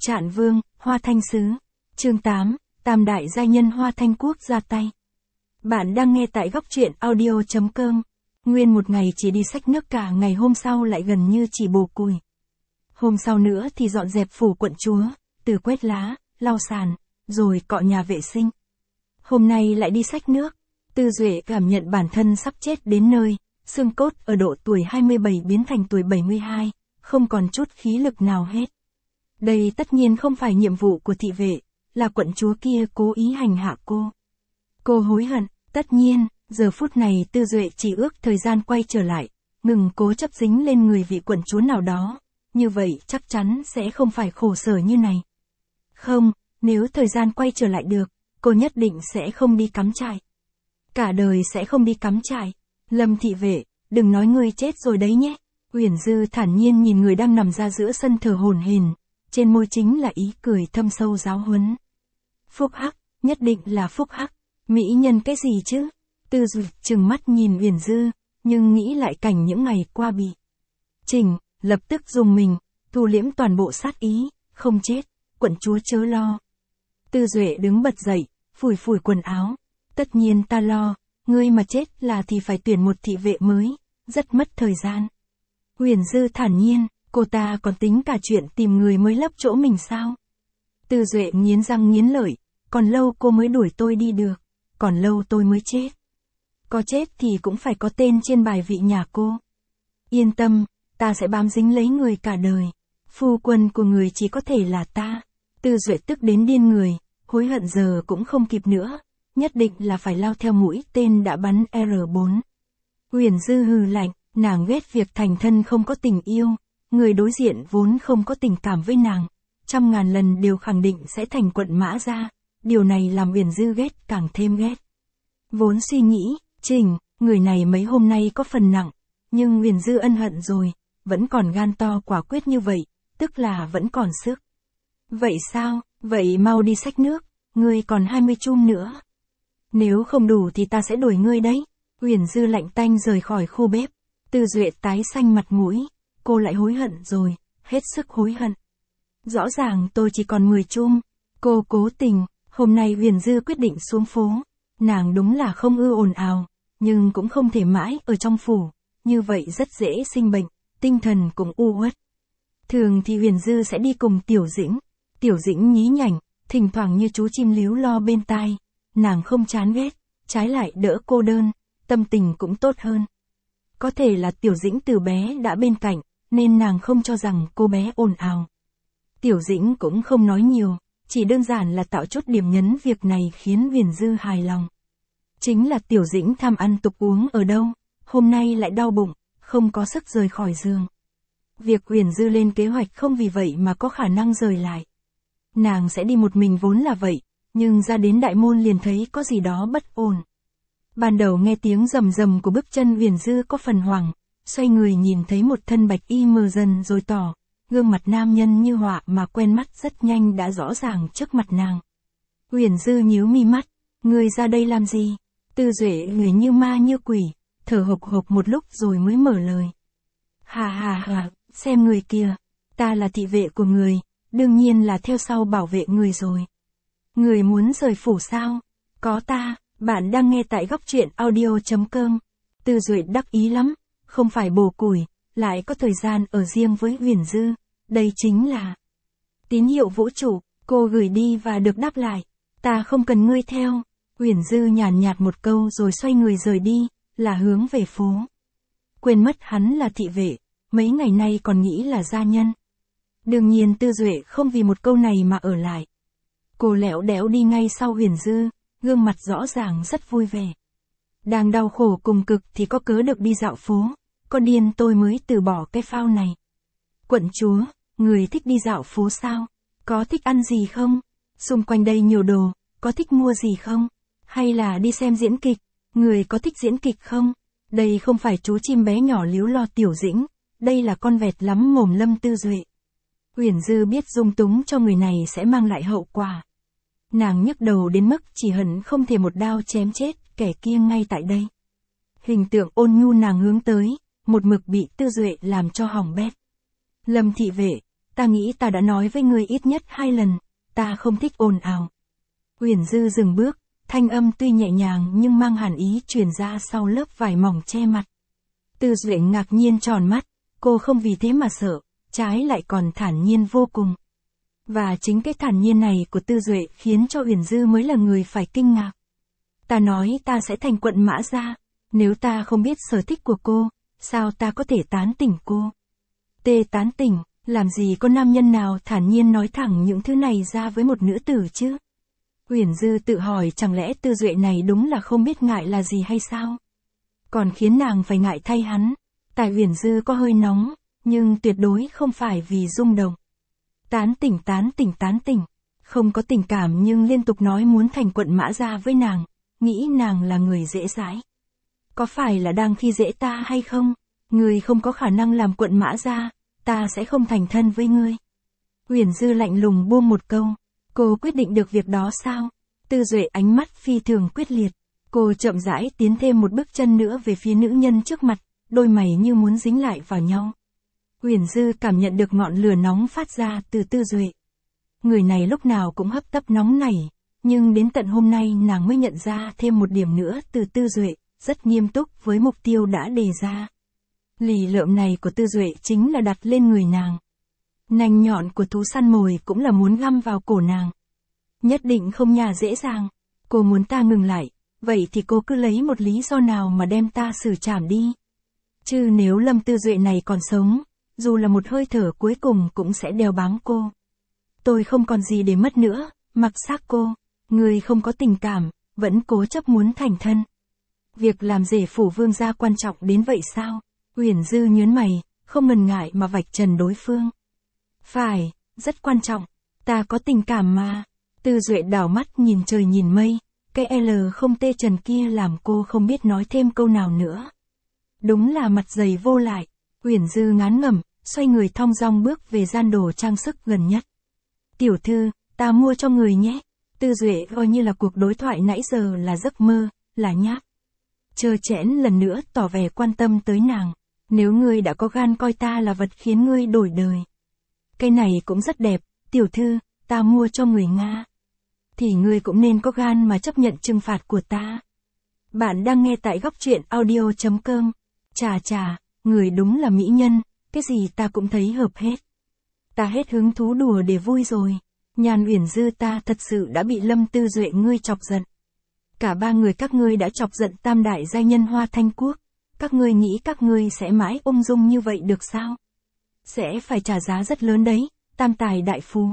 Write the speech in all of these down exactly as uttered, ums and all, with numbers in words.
Trạng Vương, Hoa Thanh Sứ. Chương tám, Tam đại giai nhân Hoa Thanh Quốc ra tay. Bạn đang nghe tại góc truyện audio chấm com. Nguyên một ngày chỉ đi xách nước cả ngày, hôm sau lại gần như chỉ bồ cùi. Hôm sau nữa thì dọn dẹp phủ quận chúa, từ quét lá, lau sàn, rồi cọ nhà vệ sinh. Hôm nay lại đi xách nước. Tư Duệ cảm nhận bản thân sắp chết đến nơi, xương cốt ở độ tuổi hai mươi bảy biến thành tuổi bảy mươi hai, không còn chút khí lực nào hết. Đây tất nhiên không phải nhiệm vụ của thị vệ, là quận chúa kia cố ý hành hạ cô. Cô hối hận, tất nhiên, giờ phút này Tư Duệ chỉ ước thời gian quay trở lại, ngừng cố chấp dính lên người vị quận chúa nào đó, như vậy chắc chắn sẽ không phải khổ sở như này. Không, nếu thời gian quay trở lại được, cô nhất định sẽ không đi cắm trại. Cả đời sẽ không đi cắm trại. Lâm thị vệ, đừng nói ngươi chết rồi đấy nhé. Uyển Dư thản nhiên nhìn người đang nằm ra giữa sân thở hổn hển, trên môi chính là ý cười thâm sâu giáo huấn. Phúc hắc, nhất định là phúc hắc. Mỹ nhân cái gì chứ? Tư Duệ trừng mắt nhìn Uyển Dư, nhưng nghĩ lại cảnh những ngày qua bị Trình, lập tức dùng mình, thu liễm toàn bộ sát ý, không chết, quận chúa chớ lo. Tư Duệ đứng bật dậy, phủi phủi quần áo. Tất nhiên ta lo, ngươi mà chết là thì phải tuyển một thị vệ mới, rất mất thời gian. Uyển Dư thản nhiên, cô ta còn tính cả chuyện tìm người mới lấp chỗ mình sao? Tư Duệ nghiến răng nghiến lợi, còn lâu cô mới đuổi tôi đi được, còn lâu tôi mới chết. Có chết thì cũng phải có tên trên bài vị nhà cô. Yên tâm, ta sẽ bám dính lấy người cả đời. Phu quân của người chỉ có thể là ta. Tư Duệ tức đến điên người, hối hận giờ cũng không kịp nữa, nhất định là phải lao theo mũi tên đã bắn R bốn. Uyển Dư hừ lạnh, nàng ghét việc thành thân không có tình yêu, người đối diện vốn không có tình cảm với nàng, trăm ngàn lần đều khẳng định sẽ thành quận mã gia, điều này làm Uyển Dư ghét càng thêm ghét. Vốn suy nghĩ, Trình, người này mấy hôm nay có phần nặng, nhưng Uyển Dư ân hận rồi, vẫn còn gan to quả quyết như vậy, tức là vẫn còn sức. Vậy sao, vậy mau đi xách nước, ngươi còn hai mươi chum nữa. Nếu không đủ thì ta sẽ đổi ngươi đấy. Uyển Dư lạnh tanh rời khỏi khu bếp. Tư Duệ tái xanh mặt mũi, cô lại hối hận rồi, hết sức hối hận. Rõ ràng tôi chỉ còn mười chum, cô cố tình, hôm nay Uyển Dư quyết định xuống phố. Nàng đúng là không ưa ồn ào, nhưng cũng không thể mãi ở trong phủ, như vậy rất dễ sinh bệnh, tinh thần cũng u uất. Thường thì Uyển Dư sẽ đi cùng Tiểu Dĩnh, Tiểu Dĩnh nhí nhảnh, thỉnh thoảng như chú chim líu lo bên tai, nàng không chán ghét, trái lại đỡ cô đơn, tâm tình cũng tốt hơn. Có thể là Tiểu Dĩnh từ bé đã bên cạnh, nên nàng không cho rằng cô bé ồn ào. Tiểu Dĩnh cũng không nói nhiều, chỉ đơn giản là tạo chút điểm nhấn, việc này khiến Uyển Dư hài lòng. Chính là Tiểu Dĩnh tham ăn tục uống ở đâu, hôm nay lại đau bụng, không có sức rời khỏi giường. Việc Uyển Dư lên kế hoạch không vì vậy mà có khả năng rời lại. Nàng sẽ đi một mình vốn là vậy, nhưng ra đến đại môn liền thấy có gì đó bất ổn. Ban đầu nghe tiếng rầm rầm của bước chân, Uyển Dư có phần hoảng, xoay người nhìn thấy một thân bạch y mờ dần rồi tỏ, gương mặt nam nhân như họa mà quen mắt rất nhanh đã rõ ràng trước mặt nàng. Uyển Dư nhíu mi mắt, người ra đây làm gì? Tư Duệ người như ma như quỷ, thở hộc hộc một lúc rồi mới mở lời. Hà hà hà, xem người kia, ta là thị vệ của người, đương nhiên là theo sau bảo vệ người rồi. Người muốn rời phủ sao? Có ta, bạn đang nghe tại góc truyện audio chấm com. Tư Duệ đắc ý lắm, không phải bồ củi, lại có thời gian ở riêng với Uyển Dư, đây chính là tín hiệu vũ trụ, cô gửi đi và được đáp lại, ta không cần ngươi theo. Uyển Dư nhàn nhạt một câu rồi xoay người rời đi, là hướng về phố. Quên mất hắn là thị vệ, mấy ngày nay còn nghĩ là gia nhân. Đương nhiên Tư Duệ không vì một câu này mà ở lại. Cô lẻo đẻo đi ngay sau Uyển Dư, gương mặt rõ ràng rất vui vẻ. Đang đau khổ cùng cực thì có cớ được đi dạo phố, có điên tôi mới từ bỏ cái phao này. Quận chúa, người thích đi dạo phố sao? Có thích ăn gì không? Xung quanh đây nhiều đồ, có thích mua gì không? Hay là đi xem diễn kịch, người có thích diễn kịch không? Đây không phải chú chim bé nhỏ líu lo Tiểu Dĩnh, đây là con vẹt lắm mồm Lâm Tư Duệ. Uyển Dư biết dung túng cho người này sẽ mang lại hậu quả. Nàng nhức đầu đến mức chỉ hận không thể một đao chém chết kẻ kia ngay tại đây. Hình tượng ôn nhu nàng hướng tới, một mực bị Tư Duệ làm cho hỏng bét. Lâm thị vệ, ta nghĩ ta đã nói với ngươi ít nhất hai lần, ta không thích ồn ào. Uyển Dư dừng bước, thanh âm tuy nhẹ nhàng nhưng mang hàn ý truyền ra sau lớp vải mỏng che mặt. Tư Duệ ngạc nhiên tròn mắt, cô không vì thế mà sợ, trái lại còn thản nhiên vô cùng. Và chính cái thản nhiên này của Tư Duệ khiến cho Uyển Dư mới là người phải kinh ngạc. Ta nói ta sẽ thành quận Mã Gia, nếu ta không biết sở thích của cô, sao ta có thể tán tỉnh cô? Tê tán tỉnh, làm gì có nam nhân nào thản nhiên nói thẳng những thứ này ra với một nữ tử chứ? Uyển Dư tự hỏi chẳng lẽ Tư Duệ này đúng là không biết ngại là gì hay sao? Còn khiến nàng phải ngại thay hắn. Tại Uyển Dư có hơi nóng, nhưng tuyệt đối không phải vì rung động. Tán tỉnh tán tỉnh tán tỉnh, không có tình cảm nhưng liên tục nói muốn thành quận Mã Gia với nàng, nghĩ nàng là người dễ dãi. Có phải là đang khi dễ ta hay không? Ngươi không có khả năng làm quận Mã Gia, ta sẽ không thành thân với ngươi. Uyển Dư lạnh lùng buông một câu, cô quyết định được việc đó sao? Tư Duệ ánh mắt phi thường quyết liệt, cô chậm rãi tiến thêm một bước chân nữa về phía nữ nhân trước mặt, đôi mày như muốn dính lại vào nhau. Uyển Dư cảm nhận được ngọn lửa nóng phát ra từ Tư Duệ. Người này lúc nào cũng hấp tấp nóng nảy, nhưng đến tận hôm nay nàng mới nhận ra thêm một điểm nữa từ Tư Duệ, rất nghiêm túc với mục tiêu đã đề ra. Lì lợm này của Tư Duệ chính là đặt lên người nàng. Nanh nhọn của thú săn mồi cũng là muốn găm vào cổ nàng. Nhất định không nhà dễ dàng. Cô muốn ta ngừng lại, vậy thì cô cứ lấy một lý do nào mà đem ta xử trảm đi. Chứ nếu Lâm Tư Duệ này còn sống, dù là một hơi thở cuối cùng cũng sẽ đeo bám cô. Tôi không còn gì để mất nữa, mặc xác cô. Người không có tình cảm, vẫn cố chấp muốn thành thân. Việc làm rể phủ vương gia quan trọng đến vậy sao? Uyển Dư nhớn mày, không ngần ngại mà vạch trần đối phương. Phải, rất quan trọng. Ta có tình cảm mà. Tư Duệ đảo mắt nhìn trời nhìn mây. Cái L không tê trần kia làm cô không biết nói thêm câu nào nữa. Đúng là mặt dày vô lại. Uyển Dư ngán ngẩm, xoay người thong dong bước về gian đồ trang sức gần nhất. Tiểu thư, ta mua cho người nhé. Tư Duệ coi như là cuộc đối thoại nãy giờ là giấc mơ, là nháp. Trơ trẽn lần nữa tỏ vẻ quan tâm tới nàng. Nếu ngươi đã có gan coi ta là vật khiến ngươi đổi đời. Cái này cũng rất đẹp, tiểu thư, ta mua cho người Nga. Thì ngươi cũng nên có gan mà chấp nhận trừng phạt của ta. Bạn đang nghe tại góc truyện audio chấm com. Chà chà, người đúng là mỹ nhân, cái gì ta cũng thấy hợp hết. Ta hết hứng thú đùa để vui rồi. Nhàn Uyển Dư ta thật sự đã bị Lâm Tư Duệ ngươi chọc giận. Cả ba người các ngươi đã chọc giận tam đại giai nhân Hoa Thanh Quốc. Các ngươi nghĩ các ngươi sẽ mãi ung dung như vậy được sao? Sẽ phải trả giá rất lớn đấy, tam tài đại phú.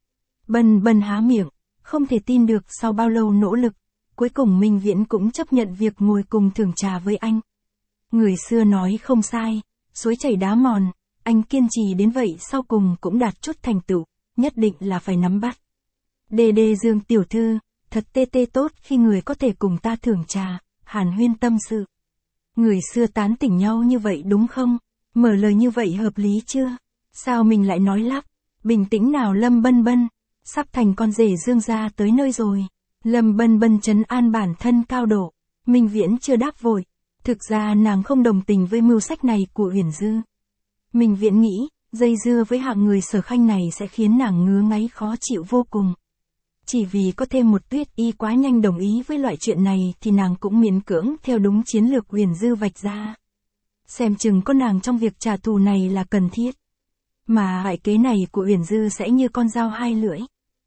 Bần bần há miệng, không thể tin được sau bao lâu nỗ lực, cuối cùng Minh Viễn cũng chấp nhận việc ngồi cùng thưởng trà với anh. Người xưa nói không sai, suối chảy đá mòn, anh kiên trì đến vậy sau cùng cũng đạt chút thành tựu, nhất định là phải nắm bắt. Đê đê Dương tiểu thư, thật tê tê tốt khi người có thể cùng ta thưởng trà, hàn huyên tâm sự. Người xưa tán tỉnh nhau như vậy đúng không? Mở lời như vậy hợp lý chưa? Sao mình lại nói lắp? Bình tĩnh nào Lâm Bân Bân, sắp thành con rể Dương gia tới nơi rồi. Lâm Bân Bân trấn an bản thân cao độ. Minh Viễn chưa đáp vội. Thực ra nàng không đồng tình với mưu sách này của Uyển Dư. Minh Viễn nghĩ, dây dưa với hạng người Sở Khanh này sẽ khiến nàng ngứa ngáy khó chịu vô cùng. Chỉ vì có thêm một Tuyết Y quá nhanh đồng ý với loại chuyện này thì nàng cũng miễn cưỡng theo đúng chiến lược Uyển Dư vạch ra. Xem chừng có nàng trong việc trả thù này là cần thiết. Mà hại kế này của Uyển Dư sẽ như con dao hai lưỡi.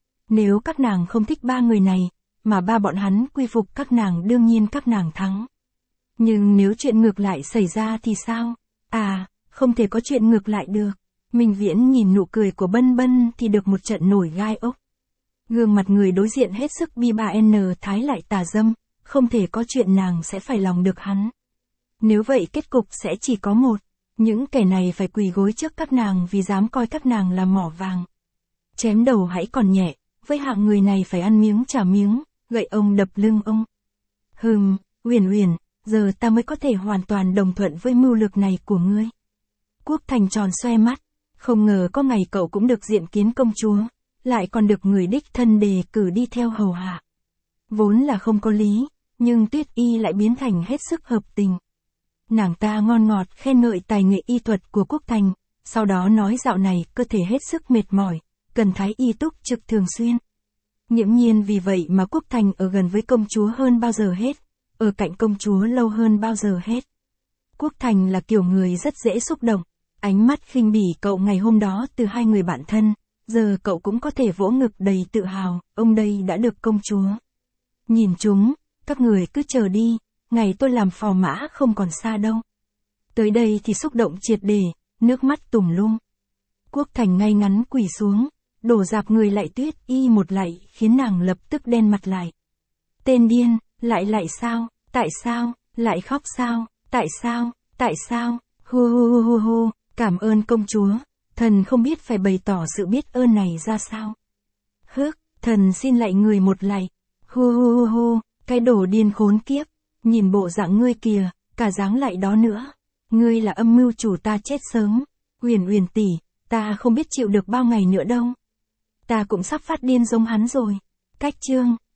Nếu các nàng không thích ba người này, mà ba bọn hắn quy phục các nàng đương nhiên các nàng thắng. Nhưng nếu chuyện ngược lại xảy ra thì sao? À, không thể có chuyện ngược lại được. Minh Viễn nhìn nụ cười của Bân Bân thì được một trận nổi gai ốc. Gương mặt người đối diện hết sức bi ba n thái lại tà dâm, không thể có chuyện nàng sẽ phải lòng được hắn. Nếu vậy kết cục sẽ chỉ có một, những kẻ này phải quỳ gối trước các nàng vì dám coi các nàng là mỏ vàng. Chém đầu hãy còn nhẹ, với hạng người này phải ăn miếng trả miếng, gậy ông đập lưng ông. Hừm, Uyển Uyển, giờ ta mới có thể hoàn toàn đồng thuận với mưu lược này của ngươi. Quốc Thành tròn xoe mắt, không ngờ có ngày cậu cũng được diện kiến công chúa, lại còn được người đích thân đề cử đi theo hầu hạ. Vốn là không có lý, nhưng Tuyết Y lại biến thành hết sức hợp tình. Nàng ta ngon ngọt khen ngợi tài nghệ y thuật của Quốc Thành, sau đó nói dạo này cơ thể hết sức mệt mỏi, cần thái y túc trực thường xuyên. Nghiễm nhiên vì vậy mà Quốc Thành ở gần với công chúa hơn bao giờ hết, ở cạnh công chúa lâu hơn bao giờ hết. Quốc Thành là kiểu người rất dễ xúc động, ánh mắt khinh bỉ cậu ngày hôm đó từ hai người bạn thân, giờ cậu cũng có thể vỗ ngực đầy tự hào, ông đây đã được công chúa. Nhìn chúng, các người cứ chờ đi, ngày tôi làm phò mã không còn xa đâu. Tới đây thì xúc động triệt để, nước mắt tùm lum. Quốc Thành ngay ngắn quỳ xuống, đổ dạp người lạy Tuyết Y một lạy khiến nàng lập tức đen mặt lại. Tên điên, lại lại sao, tại sao, lại khóc sao, tại sao, tại sao, hu hu hu hu hu, cảm ơn công chúa, thần không biết phải bày tỏ sự biết ơn này ra sao. Hước, thần xin lạy người một lạy, hu hu hu hu, cái đồ điên khốn kiếp, nhìn bộ dạng ngươi kìa, cả dáng lạy đó nữa. Ngươi là âm mưu chủ ta chết sớm, Uyển Uyển tỷ, ta không biết chịu được bao ngày nữa đâu. Ta cũng sắp phát điên giống hắn rồi. Cách chương